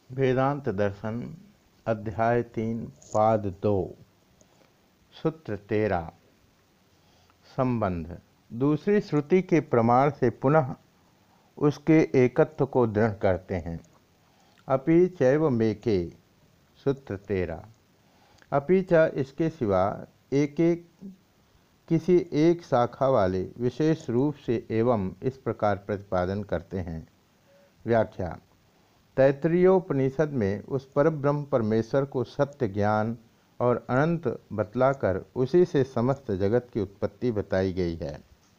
वेदांत दर्शन अध्याय 3 पाद 2 सूत्र 13 संबंध। दूसरी श्रुति के प्रमाण से पुनः उसके एकत्व को दृढ़ करते हैं। अपि चैव मेके सूत्र 13 अपि च इसके सिवा एक एक किसी एक शाखा वाले विशेष रूप से एवं इस प्रकार प्रतिपादन करते हैं। व्याख्या। तैत्तरीयोपनिषद में उस परब्रह्म परमेश्वर को सत्य ज्ञान और अनंत बतलाकर उसी से समस्त जगत की उत्पत्ति बताई गई है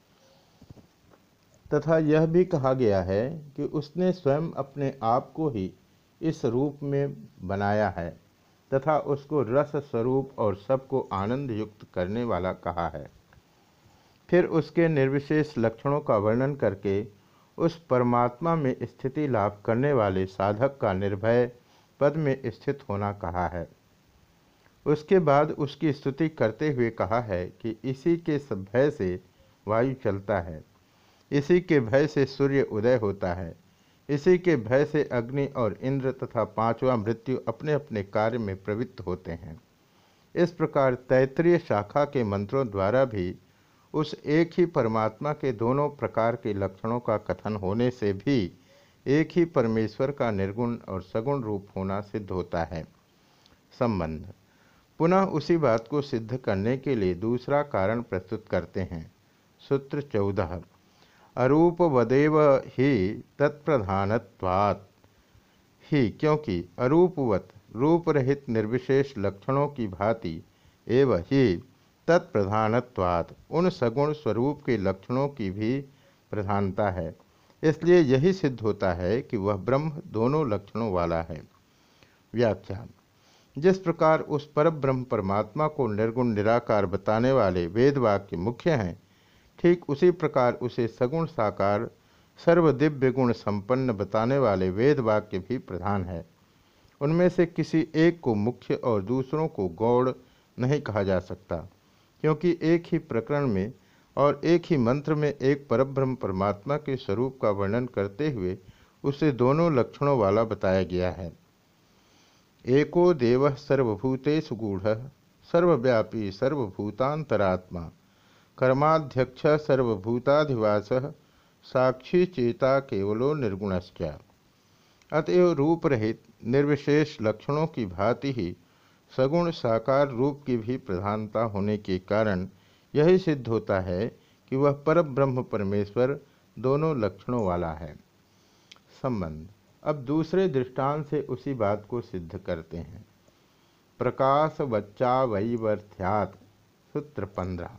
तथा यह भी कहा गया है कि उसने स्वयं अपने आप को ही इस रूप में बनाया है तथा उसको रस स्वरूप और सबको आनंद युक्त करने वाला कहा है। फिर उसके निर्विशेष लक्षणों का वर्णन करके उस परमात्मा में स्थिति लाभ करने वाले साधक का निर्भय पद में स्थित होना कहा है। उसके बाद उसकी स्तुति करते हुए कहा है कि इसी के भय से वायु चलता है, इसी के भय से सूर्य उदय होता है, इसी के भय से अग्नि और इंद्र तथा पांचवा मृत्यु अपने अपने कार्य में प्रवृत्त होते हैं। इस प्रकार तैत्तरीय शाखा के मंत्रों द्वारा भी उस एक ही परमात्मा के दोनों प्रकार के लक्षणों का कथन होने से भी एक ही परमेश्वर का निर्गुण और सगुण रूप होना सिद्ध होता है। संबंध। पुनः उसी बात को सिद्ध करने के लिए दूसरा कारण प्रस्तुत करते हैं। सूत्र 14 अरूपवदेव ही तत्प्रधानत्वात् ही, क्योंकि अरूपवत रूप रहित निर्विशेष लक्षणों की भांति एव ही तत्प्रधानत्वात् उन सगुण स्वरूप के लक्षणों की भी प्रधानता है। इसलिए यही सिद्ध होता है कि वह ब्रह्म दोनों लक्षणों वाला है। व्याख्या। जिस प्रकार उस परब्रह्म परमात्मा को निर्गुण निराकार बताने वाले वेद वाक्य मुख्य हैं, ठीक उसी प्रकार उसे सगुण साकार सर्वदिव्य गुण संपन्न बताने वाले वेद वाक्य भी प्रधान है। उनमें से किसी एक को मुख्य और दूसरों को गौड़ नहीं कहा जा सकता, क्योंकि एक ही प्रकरण में और एक ही मंत्र में एक परब्रह्म परमात्मा के स्वरूप का वर्णन करते हुए उसे दोनों लक्षणों वाला बताया गया है। एको देवः सर्वभूतेषु गूढ़ः सर्वव्यापी सर्वभूतांतरात्मा कर्माध्यक्ष सर्वभूताधिवासः साक्षी चेता केवलो निर्गुणश्च। अतएव रूप रहित निर्विशेष लक्षणों की भांति ही सगुण साकार रूप की भी प्रधानता होने के कारण यही सिद्ध होता है कि वह परब्रह्म परमेश्वर दोनों लक्षणों वाला है। संबंध। अब दूसरे दृष्टांत से उसी बात को सिद्ध करते हैं। प्रकाश वच्चा वैवर्थ्यात् सूत्र 15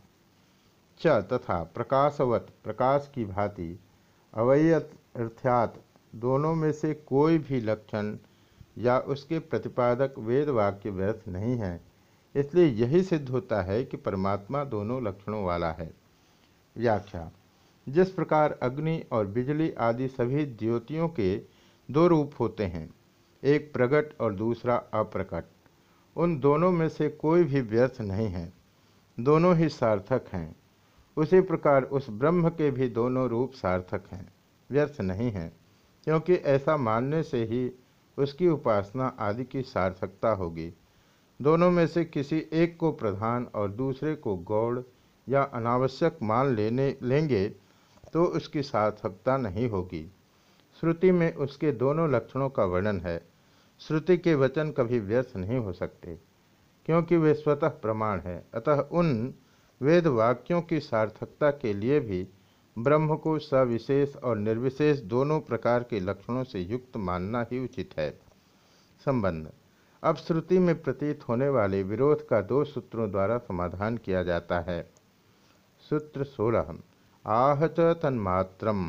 च तथा प्रकाशवत प्रकाश की भांति अवैयर्थ्यात् दोनों में से कोई भी लक्षण या उसके प्रतिपादक वेद वाक्य व्यर्थ नहीं है। इसलिए यही सिद्ध होता है कि परमात्मा दोनों लक्षणों वाला है। व्याख्या। जिस प्रकार अग्नि और बिजली आदि सभी ज्योतियों के दो रूप होते हैं, एक प्रकट और दूसरा अप्रकट, उन दोनों में से कोई भी व्यर्थ नहीं है, दोनों ही सार्थक हैं। उसी प्रकार उस ब्रह्म के भी दोनों रूप सार्थक हैं, व्यर्थ नहीं हैं, क्योंकि ऐसा मानने से ही उसकी उपासना आदि की सार्थकता होगी। दोनों में से किसी एक को प्रधान और दूसरे को गौड़ या अनावश्यक मान लेंगे तो उसकी सार्थकता नहीं होगी। श्रुति में उसके दोनों लक्षणों का वर्णन है। श्रुति के वचन कभी व्यर्थ नहीं हो सकते, क्योंकि वे स्वतः प्रमाण है। अतः उन वेद वाक्यों की सार्थकता के लिए भी ब्रह्म को सविशेष और निर्विशेष दोनों प्रकार के लक्षणों से युक्त मानना ही उचित है। संबंध। अब श्रुति में प्रतीत होने वाले विरोध का दो सूत्रों द्वारा समाधान किया जाता है। सूत्र 16 आह च तन्मात्रम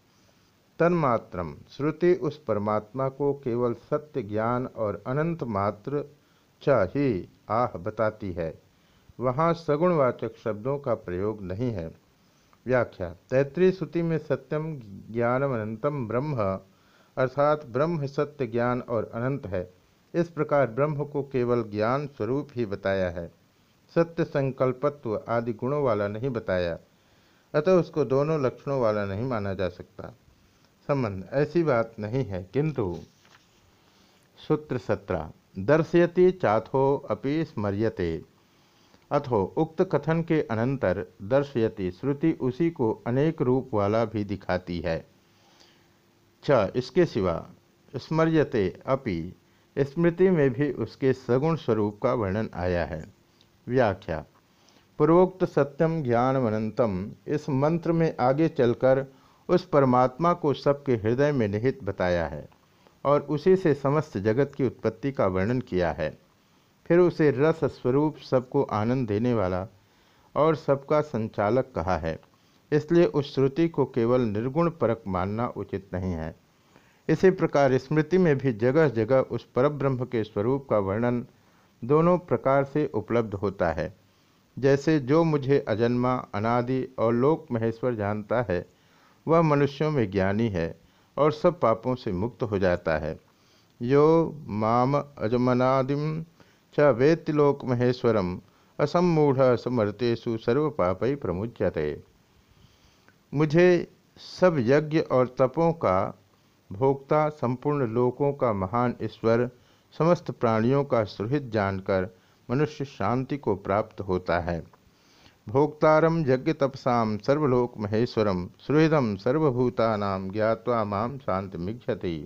तन्मात्रम श्रुति उस परमात्मा को केवल सत्य ज्ञान और अनंत मात्र च ही आह बताती है। वहाँ सगुणवाचक शब्दों का प्रयोग नहीं है। व्याख्या। तैत्तरीय श्रुति में सत्यम ज्ञानम अनंतम ब्रह्म अर्थात ब्रह्म सत्य ज्ञान और अनंत है। इस प्रकार ब्रह्म को केवल ज्ञान स्वरूप ही बताया है, सत्य संकल्पत्व आदि गुणों वाला नहीं बताया। अतः उसको दोनों लक्षणों वाला नहीं माना जा सकता। संबंध। ऐसी बात नहीं है, किंतु सूत्र 17। दर्शयति चाथो अपि स्मर्यते। अथो उक्त कथन के अनंतर दर्शयति श्रुति उसी को अनेक रूप वाला भी दिखाती है। इसके सिवा स्मर्यते अपि स्मृति में भी उसके सगुण स्वरूप का वर्णन आया है। व्याख्या। पूर्वोक्त सत्यम ज्ञानमनंतम इस मंत्र में आगे चलकर उस परमात्मा को सबके हृदय में निहित बताया है और उसी से समस्त जगत की उत्पत्ति का वर्णन किया है। फिर उसे रस स्वरूप सबको आनंद देने वाला और सबका संचालक कहा है। इसलिए उस श्रुति को केवल निर्गुण परक मानना उचित नहीं है। इसी प्रकार स्मृति में भी जगह जगह उस परब्रह्म के स्वरूप का वर्णन दोनों प्रकार से उपलब्ध होता है। जैसे जो मुझे अजन्मा अनादि और लोक महेश्वर जानता है वह मनुष्यों में ज्ञानी है और सब पापों से मुक्त हो जाता है। यो माम अजमनादिम च वेत्ति लोक महेश्वरम असम्मूढ़ समर्थेषु सर्व पापै प्रमुच्यते। मुझे सब यज्ञ और तपों का भोक्ता, संपूर्ण लोकों का महान ईश्वर, समस्त प्राणियों का सुहृद जानकर मनुष्य शांति को प्राप्त होता है। भोक्तारम यज्ञ तपसाम सर्वलोक महेश्वरम सुहृदम सर्वभूतानां ज्ञात्वा माम शांतिमिच्छति।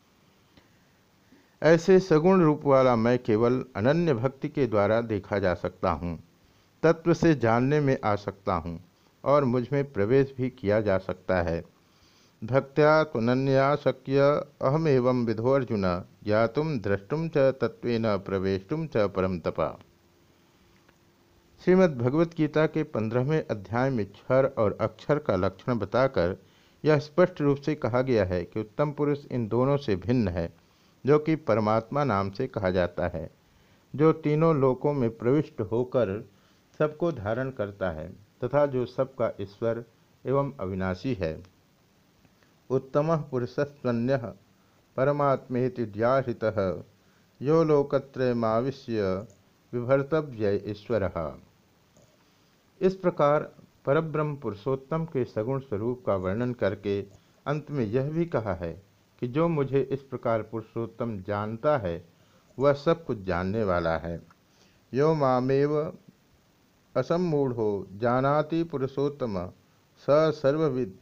ऐसे सगुण रूप वाला मैं केवल अनन्य भक्ति के द्वारा देखा जा सकता हूँ, तत्व से जानने में आ सकता हूँ और मुझ में प्रवेश भी किया जा सकता है। भक्त्या त्वनन्या शक्य अहमेवं विधो अर्जुन ज्ञातुम द्रष्टुम च तत्वेन प्रवेष्टुम च परम तपा। श्रीमद् भगवत गीता के 15वें अध्याय में क्षर और अक्षर का लक्षण बताकर यह स्पष्ट रूप से कहा गया है कि उत्तम पुरुष इन दोनों से भिन्न है, जो कि परमात्मा नाम से कहा जाता है, जो तीनों लोकों में प्रविष्ट होकर सबको धारण करता है तथा जो सबका ईश्वर एवं अविनाशी है। उत्तमः पुरुषस्त्वन्यः परमात्मेति व्याहृतः यो लोकत्रयमाविश्य विभर्तव्य ईश्वरः। इस प्रकार परब्रह्म पुरुषोत्तम के सगुण स्वरूप का वर्णन करके अंत में यह भी कहा है कि जो मुझे इस प्रकार पुरुषोत्तम जानता है वह सब कुछ जानने वाला है। यो मामेव असम्मूढ़ो जानाति पुरुषोत्तम स सर्वविद।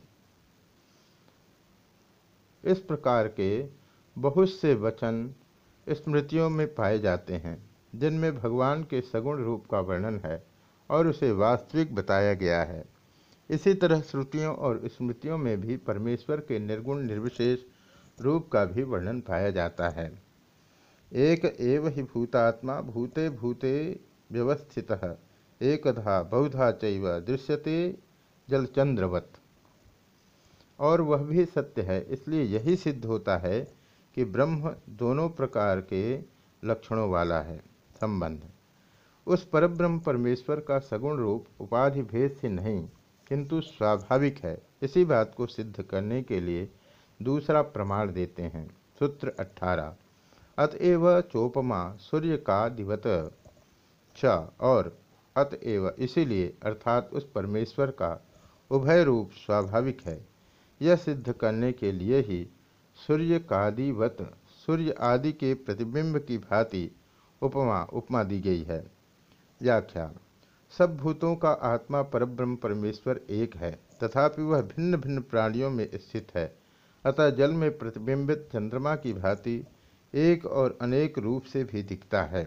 इस प्रकार के बहुत से वचन स्मृतियों में पाए जाते हैं जिनमें भगवान के सगुण रूप का वर्णन है और उसे वास्तविक बताया गया है। इसी तरह श्रुतियों और स्मृतियों में भी परमेश्वर के निर्गुण निर्विशेष रूप का भी वर्णन पाया जाता है। एक एव ही भूतात्मा भूते भूते व्यवस्थितः एकधा बहुधा चैव दृश्यते जलचंद्रवत्। और वह भी सत्य है। इसलिए यही सिद्ध होता है कि ब्रह्म दोनों प्रकार के लक्षणों वाला है। संबंध। उस परब्रह्म परमेश्वर का सगुण रूप उपाधि भेद से नहीं किंतु स्वाभाविक है। इसी बात को सिद्ध करने के लिए दूसरा प्रमाण देते हैं। सूत्र 18। अतएव चोपमा सूर्य का दिवत च, और अतएव इसीलिए अर्थात उस परमेश्वर का उभय रूप स्वाभाविक है, यह सिद्ध करने के लिए ही सूर्य कादिवत सूर्य आदि के प्रतिबिंब की भांति उपमा दी गई है। व्याख्या। सब भूतों का आत्मा परब्रह्म परमेश्वर एक है, तथापि वह भिन्न भिन्न प्राणियों में स्थित है। अतः जल में प्रतिबिंबित चंद्रमा की भांति एक और अनेक रूप से भी दिखता है।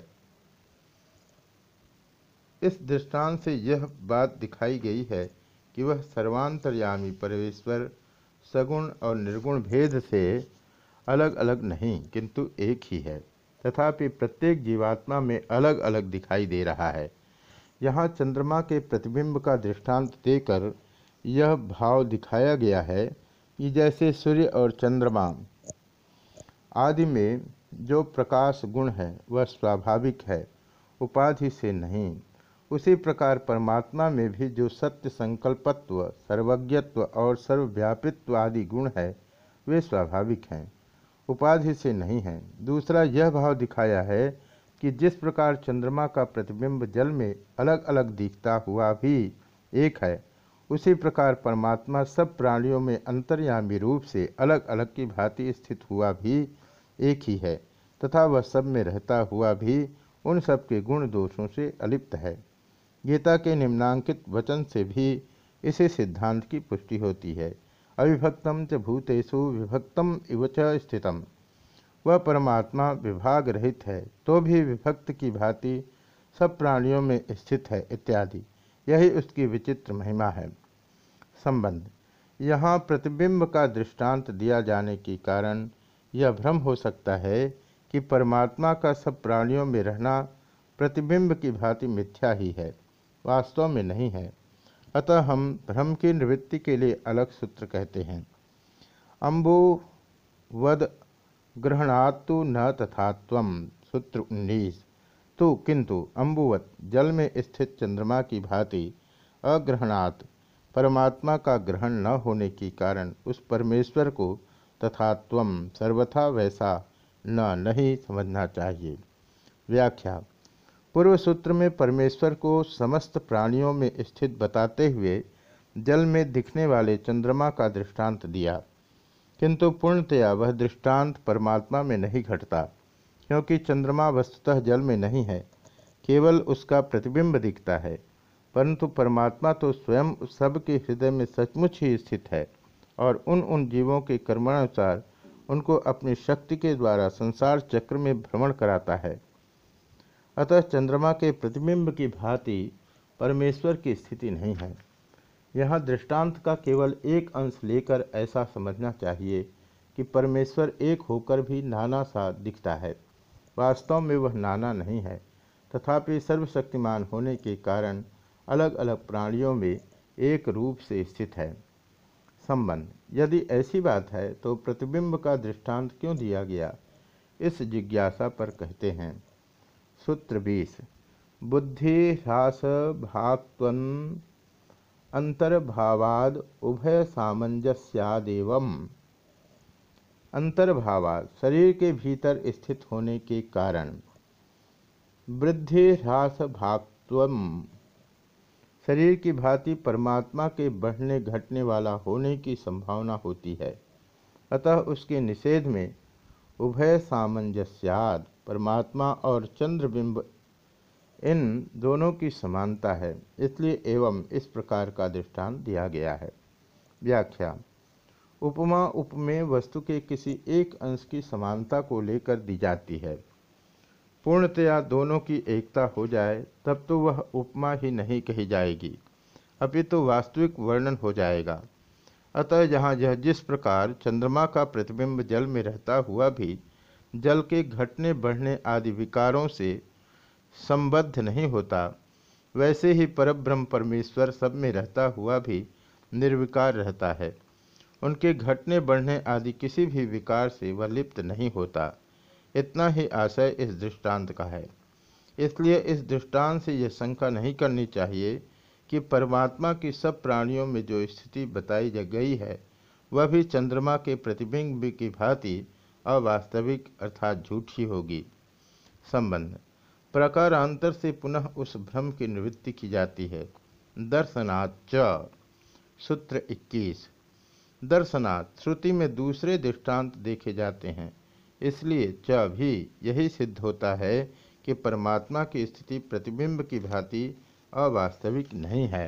इस दृष्टांत से यह बात दिखाई गई है कि वह सर्वांतर्यामी परमेश्वर सगुण और निर्गुण भेद से अलग अलग नहीं किंतु एक ही है, तथापि प्रत्येक जीवात्मा में अलग अलग दिखाई दे रहा है। यहाँ चंद्रमा के प्रतिबिंब का दृष्टांत देकर यह भाव दिखाया गया है कि जैसे सूर्य और चंद्रमा आदि में जो प्रकाश गुण है वह स्वाभाविक है, उपाधि से नहीं, उसी प्रकार परमात्मा में भी जो सत्य संकल्पत्व, सर्वज्ञत्व और सर्वव्यापित्व आदि गुण है वे स्वाभाविक हैं, उपाधि से नहीं हैं। दूसरा यह भाव दिखाया है कि जिस प्रकार चंद्रमा का प्रतिबिंब जल में अलग अलग दिखता हुआ भी एक है, उसी प्रकार परमात्मा सब प्राणियों में अंतर्यामी रूप से अलग अलग की भांति स्थित हुआ भी एक ही है, तथा वह सब में रहता हुआ भी उन सब के गुण दोषों से अलिप्त है। गीता के निम्नांकित वचन से भी इसी सिद्धांत की पुष्टि होती है। अविभक्तम च भूतेषु विभक्तम इव च स्थितम। वह परमात्मा विभाग रहित है तो भी विभक्त की भांति सब प्राणियों में स्थित है इत्यादि। यही उसकी विचित्र महिमा है। संबंध। यहाँ प्रतिबिंब का दृष्टांत दिया जाने के कारण यह भ्रम हो सकता है कि परमात्मा का सब प्राणियों में रहना प्रतिबिंब की भांति मिथ्या ही है, वास्तव में नहीं है। अतः हम भ्रम की निवृत्ति के लिए अलग सूत्र कहते हैं। अम्बुवद ग्रहणात्तु न तथात्वम। सूत्र 19। तो किंतु अम्बुवत जल में स्थित चंद्रमा की भांति अग्रहणात् परमात्मा का ग्रहण न होने के कारण उस परमेश्वर को तथात्वम सर्वथा वैसा नहीं समझना चाहिए। व्याख्या। पूर्व सूत्र में परमेश्वर को समस्त प्राणियों में स्थित बताते हुए जल में दिखने वाले चंद्रमा का दृष्टांत दिया, किंतु पूर्णतया वह दृष्टांत परमात्मा में नहीं घटता, क्योंकि चंद्रमा वस्तुतः जल में नहीं है, केवल उसका प्रतिबिंब दिखता है। परंतु परमात्मा तो स्वयं सबके हृदय में सचमुच ही स्थित है और उन जीवों के कर्मानुसार उनको अपनी शक्ति के द्वारा संसार चक्र में भ्रमण कराता है। अतः चंद्रमा के प्रतिबिंब की भांति परमेश्वर की स्थिति नहीं है। यहाँ दृष्टांत का केवल एक अंश लेकर ऐसा समझना चाहिए कि परमेश्वर एक होकर भी नाना सा दिखता है। वास्तव में वह नाना नहीं है, तथापि सर्वशक्तिमान होने के कारण अलग अलग प्राणियों में एक रूप से स्थित है। संबंध। यदि ऐसी बात है तो प्रतिबिंब का दृष्टांत क्यों दिया गया, इस जिज्ञासा पर कहते हैं। सूत्र 20। बुद्धि ह्रास भाक्त्वं अंतर्भावाद उभय सामंजस्यादेवम्। अंतर्भावाद शरीर के भीतर स्थित होने के कारण, वृद्धि ह्रास भाक्त्वम् शरीर की भांति परमात्मा के बढ़ने घटने वाला होने की संभावना होती है। अतः उसके निषेध में उभय सामंजस्याद परमात्मा और चंद्रबिंब इन दोनों की समानता है, इसलिए एवं इस प्रकार का दृष्टांत दिया गया है। व्याख्या। उपमा उपमेय वस्तु के किसी एक अंश की समानता को लेकर दी जाती है। पूर्णतया दोनों की एकता हो जाए तब तो वह उपमा ही नहीं कही जाएगी, अपितु वास्तविक वर्णन हो जाएगा। अतः यहाँ यह जिस प्रकार चंद्रमा का प्रतिबिंब जल में रहता हुआ भी जल के घटने बढ़ने आदि विकारों से संबद्ध नहीं होता, वैसे ही परब्रह्म परमेश्वर सब में रहता हुआ भी निर्विकार रहता है। उनके घटने बढ़ने आदि किसी भी विकार से वह लिप्त नहीं होता। इतना ही आशय इस दृष्टांत का है। इसलिए इस दृष्टांत से यह शंका नहीं करनी चाहिए कि परमात्मा की सब प्राणियों में जो स्थिति बताई गई है वह भी चंद्रमा के प्रतिबिंब की भांति अवास्तविक अर्थात झूठी होगी। संबंध। प्रकारांतर से पुनः उस भ्रम की निवृत्ति की जाती है। दर्शनात् च। सूत्र 21। दर्शनात् श्रुति में दूसरे दृष्टांत देखे जाते हैं, इसलिए च भी यही सिद्ध होता है कि परमात्मा की स्थिति प्रतिबिंब की भांति अवास्तविक नहीं है।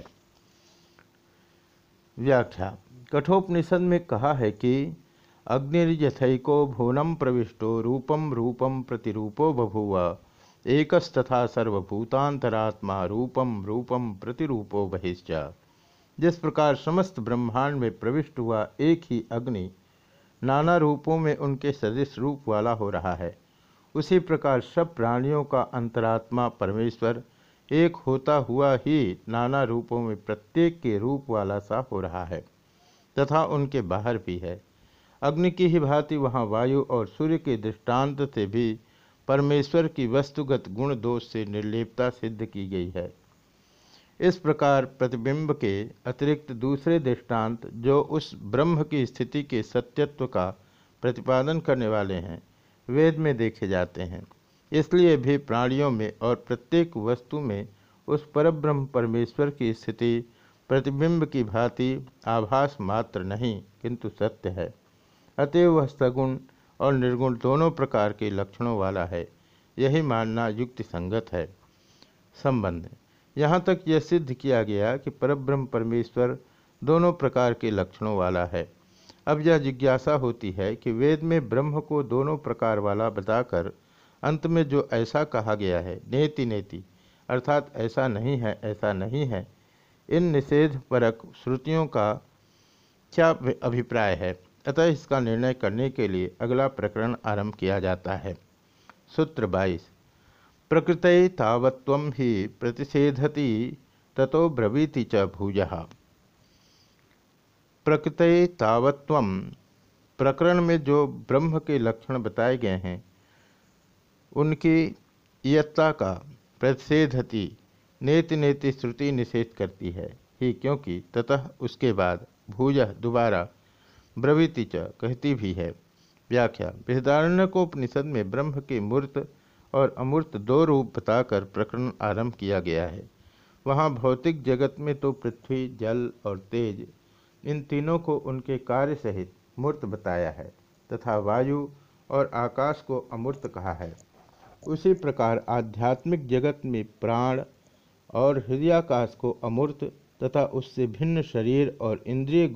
व्याख्या। कठोपनिषद में कहा है कि अग्निर्यथैको भुवनं प्रविष्टो रूपम रूपम प्रतिरूपो बभूव एकस्तथा सर्वभूतांतरात्मा रूपम रूपम प्रतिरूपो बहिश्च। जिस प्रकार समस्त ब्रह्मांड में प्रविष्ट हुआ एक ही अग्नि नाना रूपों में उनके सदृश रूप वाला हो रहा है, उसी प्रकार सब प्राणियों का अंतरात्मा परमेश्वर एक होता हुआ ही नाना रूपों में प्रत्येक के रूप वाला सा हो रहा है तथा उनके बाहर भी है। अग्नि की ही भांति वहाँ वायु और सूर्य के दृष्टांत से भी परमेश्वर की वस्तुगत गुण दोष से निर्लेपता सिद्ध की गई है। इस प्रकार प्रतिबिंब के अतिरिक्त दूसरे दृष्टांत जो उस ब्रह्म की स्थिति के सत्यत्व का प्रतिपादन करने वाले हैं वेद में देखे जाते हैं। इसलिए भी प्राणियों में और प्रत्येक वस्तु में उस परब्रह्म परमेश्वर की स्थिति प्रतिबिंब की भांति आभास मात्र नहीं किंतु सत्य है। अतएव वह सगुण और निर्गुण दोनों प्रकार के लक्षणों वाला है, यही मानना युक्ति संगत है। संबंध। यहाँ तक यह सिद्ध किया गया कि परब्रह्म परमेश्वर दोनों प्रकार के लक्षणों वाला है। अब यह जिज्ञासा होती है कि वेद में ब्रह्म को दोनों प्रकार वाला बताकर अंत में जो ऐसा कहा गया है नेति नेति, अर्थात ऐसा नहीं है ऐसा नहीं है, इन निषेध परक श्रुतियों का क्या अभिप्राय है। अतः इसका निर्णय करने के लिए अगला प्रकरण आरंभ किया जाता है। सूत्र 22। प्रकृतये तावत्त्वं हि प्रतिषेधति ततो ब्रवीति च भूयः। प्रकृतये तावत्त्वं, प्रकरण में जो ब्रह्म के लक्षण बताए गए हैं उनकी इयत्ता का प्रतिषेधति नेति नेति श्रुति निषेध करती है ही, क्योंकि ततः उसके बाद भूयः दोबारा ब्रवीति च कहती भी है। व्याख्या। बृहदारण्यकोपनिषद में ब्रह्म के मूर्त और अमूर्त दो रूप बताकर प्रकरण आरंभ किया गया है। वहाँ भौतिक जगत में तो पृथ्वी, जल और तेज, इन तीनों को उनके कार्य सहित मूर्त बताया है तथा वायु और आकाश को अमूर्त कहा है। उसी प्रकार आध्यात्मिक जगत में प्राण और हृदयाकाश को अमूर्त तथा उससे भिन्न शरीर और इंद्रिय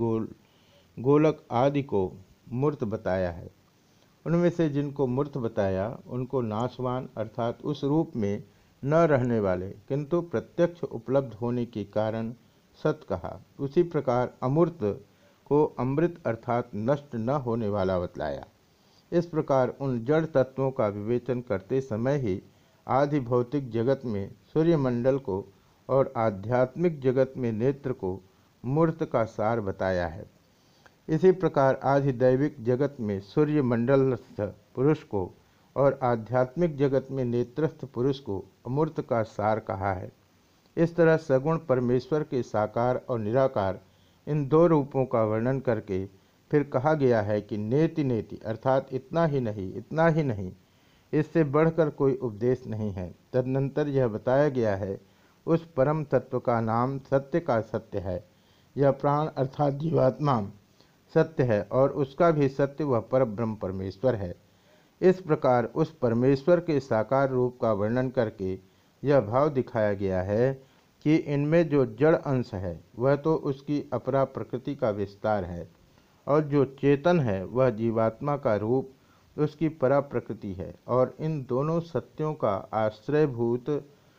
गोलक आदि को मूर्त बताया है। उनमें से जिनको मूर्त बताया उनको नाशवान अर्थात उस रूप में न रहने वाले किंतु प्रत्यक्ष उपलब्ध होने के कारण सत कहा। उसी प्रकार अमूर्त को अमृत अर्थात नष्ट न होने वाला बतलाया। इस प्रकार उन जड़ तत्वों का विवेचन करते समय ही आदि भौतिक जगत में सूर्यमंडल को और आध्यात्मिक जगत में नेत्र को मूर्त का सार बताया है। इसी प्रकार आदि दैविक जगत में सूर्यमंडलस्थ पुरुष को और आध्यात्मिक जगत में नेत्रस्थ पुरुष को अमूर्त का सार कहा है। इस तरह सगुण परमेश्वर के साकार और निराकार इन दो रूपों का वर्णन करके फिर कहा गया है कि नेति नेति अर्थात इतना ही नहीं, इतना ही नहीं, इससे बढ़कर कोई उपदेश नहीं है। तदनंतर यह बताया गया है उस परम तत्व का नाम सत्य का सत्य है। यह प्राण अर्थात जीवात्मा सत्य है और उसका भी सत्य वह परब्रह्म परमेश्वर है। इस प्रकार उस परमेश्वर के साकार रूप का वर्णन करके यह भाव दिखाया गया है कि इनमें जो जड़ अंश है वह तो उसकी अपरा प्रकृति का विस्तार है और जो चेतन है वह जीवात्मा का रूप उसकी परा प्रकृति है, और इन दोनों सत्यों का आश्रयभूत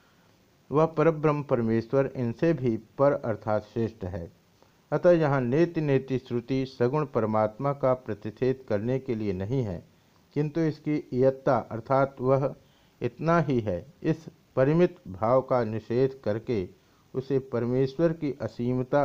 वह परब्रह्म परमेश्वर इनसे भी पर अर्थात श्रेष्ठ है। अतः यहाँ नेति नेति श्रुति सगुण परमात्मा का प्रतिषेध करने के लिए नहीं है, किंतु इसकी इयत्ता अर्थात वह इतना ही है, इस परिमित भाव का निषेध करके उसे परमेश्वर की असीमता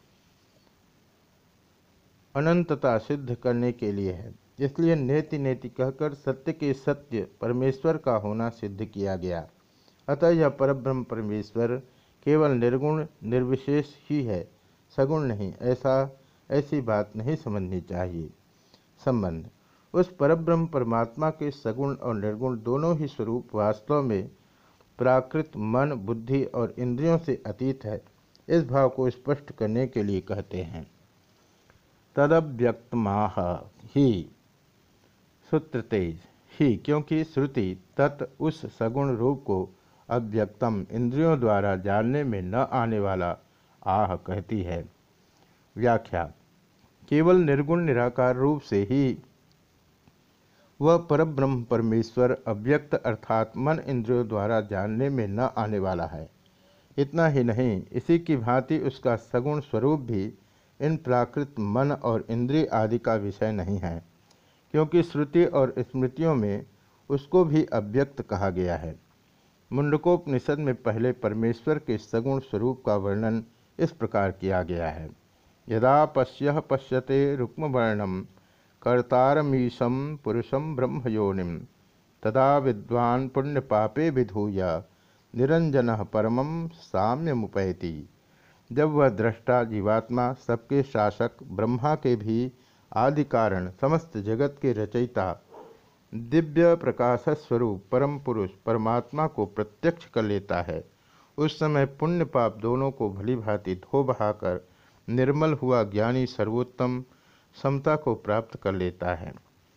अनंतता सिद्ध करने के लिए है। इसलिए नेति नेति कहकर सत्य के सत्य परमेश्वर का होना सिद्ध किया गया। अतः यह परब्रह्म परमेश्वर केवल निर्गुण निर्विशेष ही है, सगुण नहीं, ऐसी बात नहीं समझनी चाहिए। संबंध। उस परब्रह्म परमात्मा के सगुण और निर्गुण दोनों ही स्वरूप वास्तव में प्राकृत मन, बुद्धि और इंद्रियों से अतीत है। इस भाव को स्पष्ट करने के लिए कहते हैं तदव्यक्तमाह ही। सूत्र 23। ही क्योंकि श्रुति तत् उस सगुण रूप को अव्यक्तम इंद्रियों द्वारा जानने में न आने वाला आह कहती है। व्याख्या। केवल निर्गुण निराकार रूप से ही वह परब्रह्म परमेश्वर अव्यक्त अर्थात मन इंद्रियों द्वारा जानने में न आने वाला है। इतना ही नहीं, इसी की भांति उसका सगुण स्वरूप भी इन प्राकृत मन और इंद्रिय आदि का विषय नहीं है, क्योंकि श्रुति और स्मृतियों में उसको भी अव्यक्त कहा गया है। मुंडकोपनिषद में पहले परमेश्वर के सगुण स्वरूप का वर्णन इस प्रकार किया गया है। यदा पश्यः पश्यते रुक्मवर्णम कर्तारमीशं पुरुषं ब्रह्मयोनिं तदा विद्वान् पुण्यपापे विधूय निरंजनः परमं साम्यमुपैति। जब वह दृष्टा जीवात्मा, सबके शासक, ब्रह्मा के भी आदि कारण, समस्त जगत के रचयिता, दिव्य प्रकाश स्वरूप परम पुरुष परमात्मा को प्रत्यक्ष कर लेता है, उस समय पुण्य पाप दोनों को भली भांति धो बहाकर निर्मल हुआ ज्ञानी सर्वोत्तम समता को प्राप्त कर लेता है।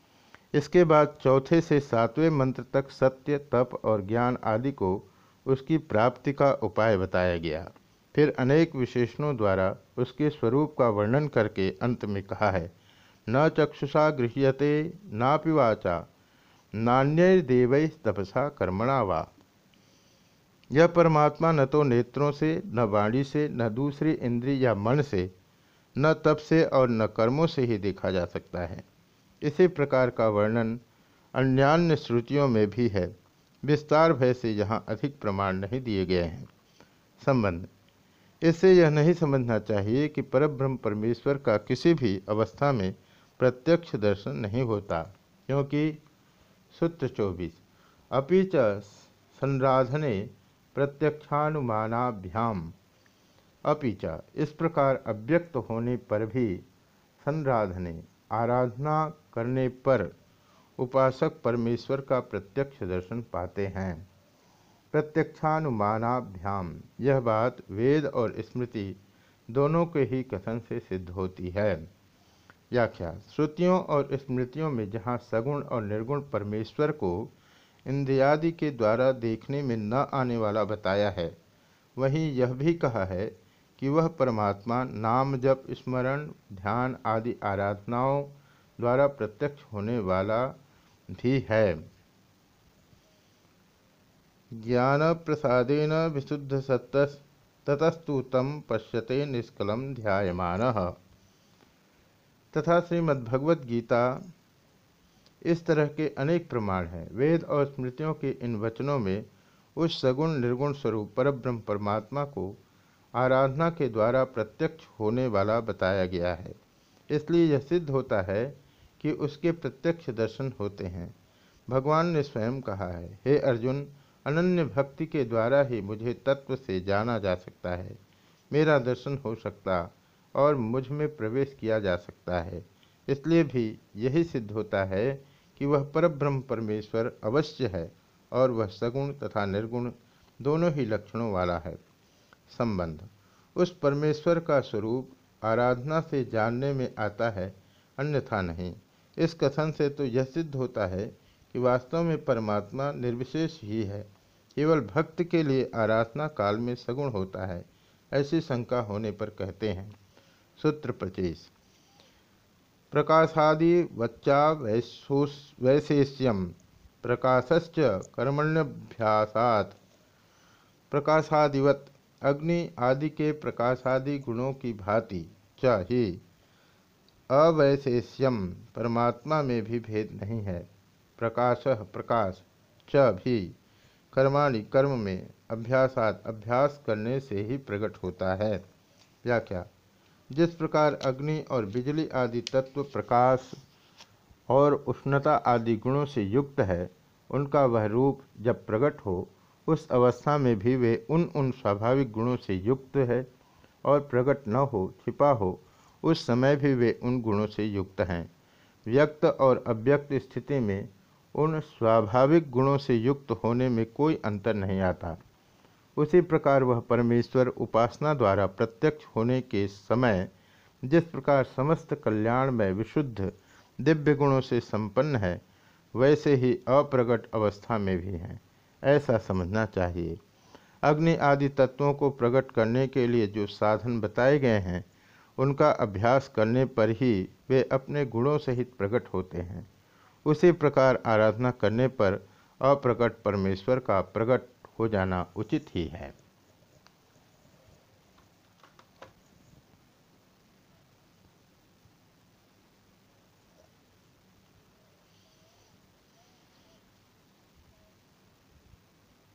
इसके बाद चौथे से सातवें मंत्र तक सत्य, तप और ज्ञान आदि को उसकी प्राप्ति का उपाय बताया गया। फिर अनेक विशेषणों द्वारा उसके स्वरूप का वर्णन करके अंत में कहा है, न चक्षुषा गृह्यते नापि वाचा नान्यैर्देवैः तपसा कर्मणा वा। यह परमात्मा न तो नेत्रों से, न वाणी से, न दूसरी इंद्रिय या मन से, न तप से और न कर्मों से ही देखा जा सकता है। इसी प्रकार का वर्णन अन्यान्य श्रुतियों में भी है। विस्तार भय से यहाँ अधिक प्रमाण नहीं दिए गए हैं। संबंध: इससे यह नहीं समझना चाहिए कि परब्रह्म परमेश्वर का किसी भी अवस्था में प्रत्यक्ष दर्शन नहीं होता, क्योंकि सूत्र 24 अपि च संराधने प्रत्यक्षानुमानाभ्याम अपि च, इस प्रकार अव्यक्त होने पर भी संराधने आराधना करने पर उपासक परमेश्वर का प्रत्यक्ष दर्शन पाते हैं। प्रत्यक्षानुमानाभ्याम, यह बात वेद और स्मृति दोनों के ही कथन से सिद्ध होती है। व्याख्या: श्रुतियों और स्मृतियों में जहाँ सगुण और निर्गुण परमेश्वर को इंद्रियादि के द्वारा देखने में न आने वाला बताया है, वहीं यह भी कहा है कि वह परमात्मा नाम जप, स्मरण, ध्यान आदि आराधनाओं द्वारा प्रत्यक्ष होने वाला भी है। ज्ञान प्रसादेन विशुद्ध सत्तस् ततस्तु तम पश्यते निष्कलम ध्यायमानः। तथा श्रीमद्भगवद गीता, इस तरह के अनेक प्रमाण हैं। वेद और स्मृतियों के इन वचनों में उस सगुण निर्गुण स्वरूप परब्रह्म परमात्मा को आराधना के द्वारा प्रत्यक्ष होने वाला बताया गया है। इसलिए यह सिद्ध होता है कि उसके प्रत्यक्ष दर्शन होते हैं। भगवान ने स्वयं कहा है, हे अर्जुन, अनन्य भक्ति के द्वारा ही मुझे तत्व से जाना जा सकता है, मेरा दर्शन हो सकता और मुझ में प्रवेश किया जा सकता है। इसलिए भी यही सिद्ध होता है कि वह परब्रह्म परमेश्वर अवश्य है और वह सगुण तथा निर्गुण दोनों ही लक्षणों वाला है। संबंध: उस परमेश्वर का स्वरूप आराधना से जानने में आता है, अन्यथा नहीं। इस कथन से तो यह सिद्ध होता है कि वास्तव में परमात्मा निर्विशेष ही है, केवल भक्त के लिए आराधना काल में सगुण होता है, ऐसी शंका होने पर कहते हैं। सूत्र 25 प्रकाशादि वच्चा वैशेष्यम प्रकाशश्च कर्मण्यभ्यासात्। प्रकाशादिवत, अग्नि आदि के प्रकाशादि गुणों की भांति च ही अवैशेष्यम, परमात्मा में भी भेद नहीं है। प्रकाशः, प्रकाश, च भी, कर्माणि, कर्म में, अभ्यासात, अभ्यास करने से ही प्रकट होता है। व्याख्या: जिस प्रकार अग्नि और बिजली आदि तत्व प्रकाश और उष्णता आदि गुणों से युक्त है, उनका वह रूप जब प्रकट हो, उस अवस्था में भी वे उन स्वाभाविक गुणों से युक्त है, और प्रकट न हो, छिपा हो, उस समय भी वे उन गुणों से युक्त हैं। व्यक्त और अव्यक्त स्थिति में उन स्वाभाविक गुणों से युक्त होने में कोई अंतर नहीं आता। उसी प्रकार वह परमेश्वर उपासना द्वारा प्रत्यक्ष होने के समय जिस प्रकार समस्त कल्याणमय विशुद्ध दिव्य गुणों से संपन्न है, वैसे ही अप्रगट अवस्था में भी है, ऐसा समझना चाहिए। अग्नि आदि तत्वों को प्रकट करने के लिए जो साधन बताए गए हैं, उनका अभ्यास करने पर ही वे अपने गुणों सहित प्रकट होते हैं। उसी प्रकार आराधना करने पर अप्रकट परमेश्वर का प्रकट हो जाना उचित ही है।